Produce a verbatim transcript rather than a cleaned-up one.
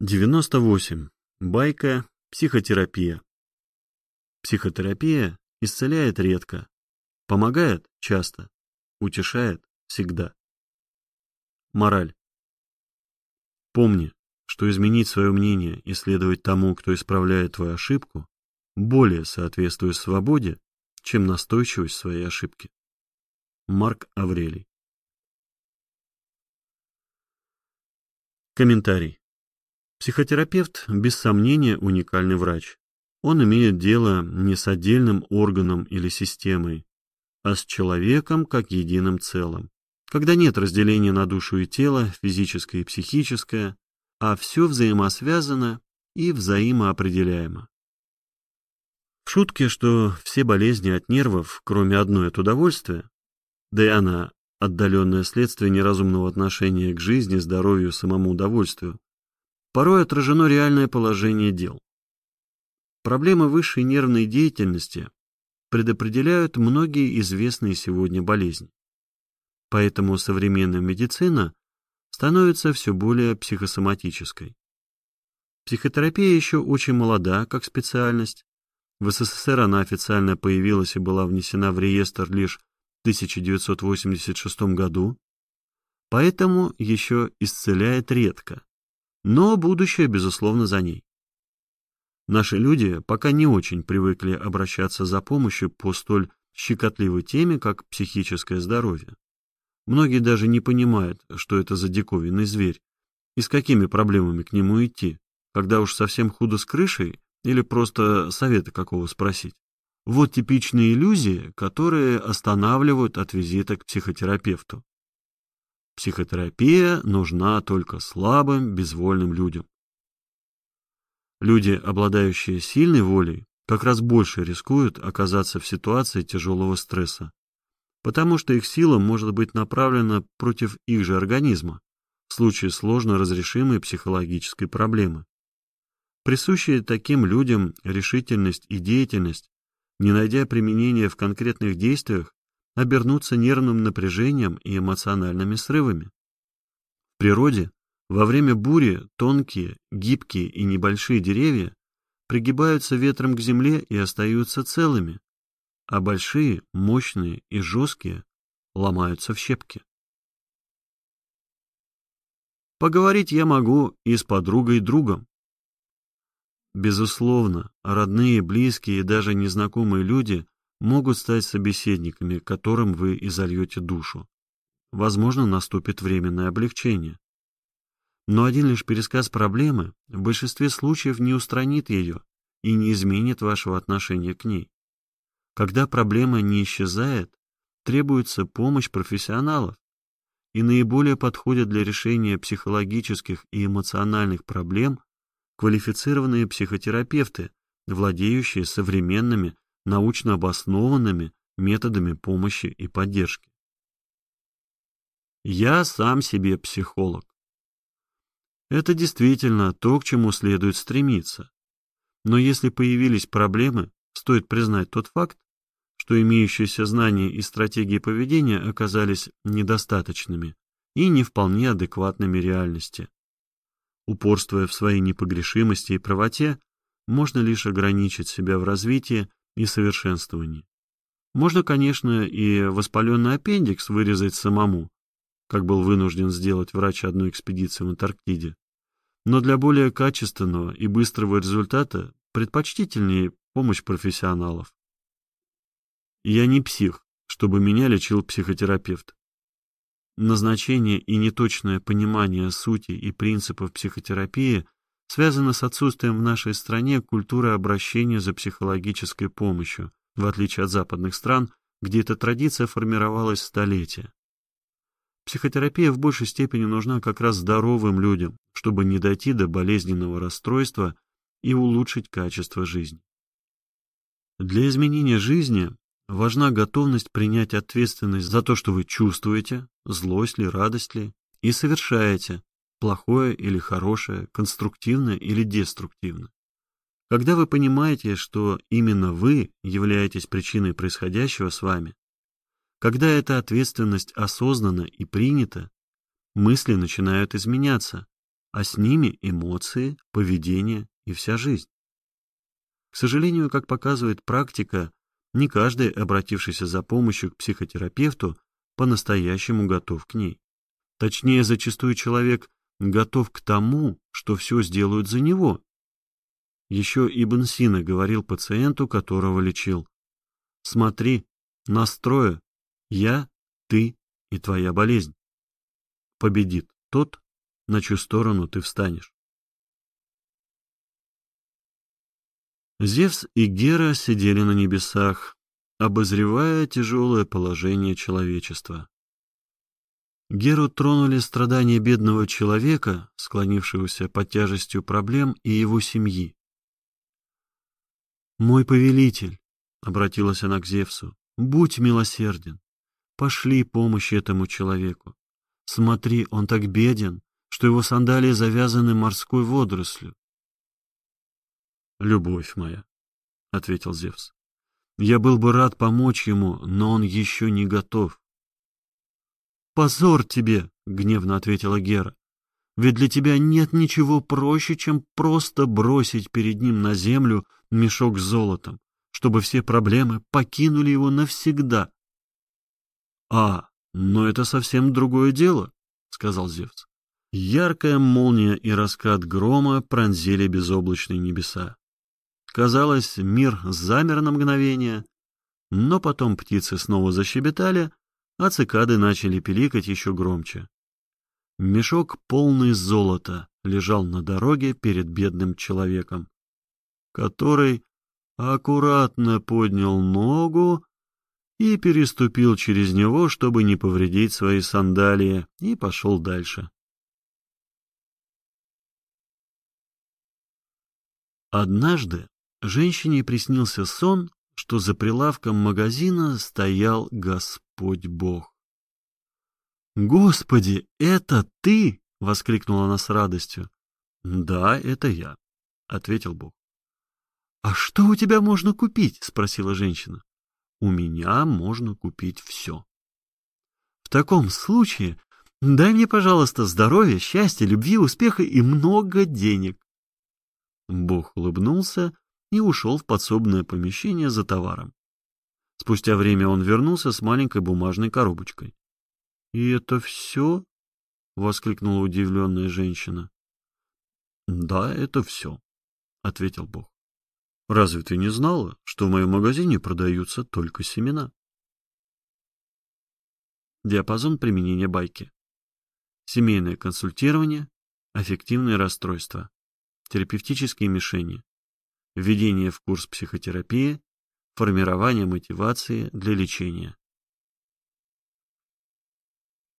девяносто восемь. Байка. Психотерапия. Психотерапия исцеляет редко, помогает часто, утешает всегда. Мораль. Помни, что изменить свое мнение и следовать тому, кто исправляет твою ошибку, более соответствует свободе, чем настойчивость своей ошибки. Марк Аврелий. Комментарий. Психотерапевт, без сомнения, уникальный врач. Он имеет дело не с отдельным органом или системой, а с человеком как единым целым, когда нет разделения на душу и тело, физическое и психическое, а все взаимосвязано и взаимоопределяемо. В шутке, что все болезни от нервов, кроме одной от удовольствия, да и она отдаленное следствие неразумного отношения к жизни, здоровью, самому удовольствию, порой отражено реальное положение дел. Проблемы высшей нервной деятельности предопределяют многие известные сегодня болезни. Поэтому современная медицина становится все более психосоматической. Психотерапия еще очень молода как специальность. В СССР она официально появилась и была внесена в реестр лишь в тысяча девятьсот восемьдесят шестом году, поэтому еще исцеляет редко. Но будущее, безусловно, за ней. Наши люди пока не очень привыкли обращаться за помощью по столь щекотливой теме, как психическое здоровье. Многие даже не понимают, что это за диковинный зверь, и с какими проблемами к нему идти, когда уж совсем худо с крышей, или просто совета какого спросить. Вот типичные иллюзии, которые останавливают от визита к психотерапевту. Психотерапия нужна только слабым, безвольным людям. Люди, обладающие сильной волей, как раз больше рискуют оказаться в ситуации тяжелого стресса, потому что их сила может быть направлена против их же организма в случае сложно разрешимой психологической проблемы. Присущие таким людям решительность и деятельность, не найдя применения в конкретных действиях, обернуться нервным напряжением и эмоциональными срывами. В природе во время бури тонкие, гибкие и небольшие деревья пригибаются ветром к земле и остаются целыми, а большие, мощные и жесткие ломаются в щепки. Поговорить я могу и с подругой другом. Безусловно, родные, близкие и даже незнакомые люди могут стать собеседниками, которым вы изольете душу. Возможно, наступит временное облегчение. Но один лишь пересказ проблемы в большинстве случаев не устранит ее и не изменит вашего отношения к ней. Когда проблема не исчезает, требуется помощь профессионалов, и наиболее подходят для решения психологических и эмоциональных проблем квалифицированные психотерапевты, владеющие современными, научно обоснованными методами помощи и поддержки. Я сам себе психолог. Это действительно то, к чему следует стремиться. Но если появились проблемы, стоит признать тот факт, что имеющиеся знания и стратегии поведения оказались недостаточными и не вполне адекватными реальности. Упорствуя в своей непогрешимости и правоте, можно лишь ограничить себя в развитии и совершенствовании. Можно, конечно, и воспаленный аппендикс вырезать самому, как был вынужден сделать врач одной экспедиции в Антарктиде, но для более качественного и быстрого результата предпочтительнее помощь профессионалов. Я не псих, чтобы меня лечил психотерапевт. Назначение и неточное понимание сути и принципов психотерапии связано с отсутствием в нашей стране культуры обращения за психологической помощью, в отличие от западных стран, где эта традиция формировалась столетия. Психотерапия в большей степени нужна как раз здоровым людям, чтобы не дойти до болезненного расстройства и улучшить качество жизни. Для изменения жизни важна готовность принять ответственность за то, что вы чувствуете, злость ли, радость ли, и совершаете, плохое или хорошее, конструктивное или деструктивное. Когда вы понимаете, что именно вы являетесь причиной происходящего с вами, когда эта ответственность осознанна и принята, мысли начинают изменяться, а с ними эмоции, поведение и вся жизнь. К сожалению, как показывает практика, не каждый, обратившийся за помощью к психотерапевту, по-настоящему готов к ней. Точнее, зачастую человек готов к тому, что все сделают за него. Еще Ибн Сина говорил пациенту, которого лечил: «Смотри, настрою я, ты и твоя болезнь. Победит тот, на чью сторону ты встанешь». Зевс и Гера сидели на небесах, обозревая тяжелое положение человечества. Геру тронули страдания бедного человека, склонившегося под тяжестью проблем, и его семьи. «Мой повелитель», — обратилась она к Зевсу, — «будь милосерден, пошли помощь этому человеку. Смотри, он так беден, что его сандалии завязаны морской водорослью». «Любовь моя», — ответил Зевс, — «я был бы рад помочь ему, но он еще не готов». «Позор тебе!» — гневно ответила Гера. «Ведь для тебя нет ничего проще, чем просто бросить перед ним на землю мешок с золотом, чтобы все проблемы покинули его навсегда». «А, но это совсем другое дело», — сказал Зевс. Яркая молния и раскат грома пронзили безоблачные небеса. Казалось, мир замер на мгновение, но потом птицы снова защебетали, а цикады начали пиликать еще громче. Мешок, полный золота, лежал на дороге перед бедным человеком, который аккуратно поднял ногу и переступил через него, чтобы не повредить свои сандалии, и пошел дальше. Однажды женщине приснился сон, что за прилавком магазина стоял Господь Бог. «Господи, это ты!» — воскликнула она с радостью. «Да, это я», — ответил Бог. «А что у тебя можно купить?» — спросила женщина. «У меня можно купить все». «В таком случае дай мне, пожалуйста, здоровья, счастья, любви, успеха и много денег». Бог улыбнулся и ушел в подсобное помещение за товаром. Спустя время он вернулся с маленькой бумажной коробочкой. «И это все?» — воскликнула удивленная женщина. «Да, это все», — ответил Бог. «Разве ты не знала, что в моем магазине продаются только семена?» Диапазон применения байки. Семейное консультирование, аффективные расстройства, терапевтические мишени, введение в курс психотерапии, формирование мотивации для лечения.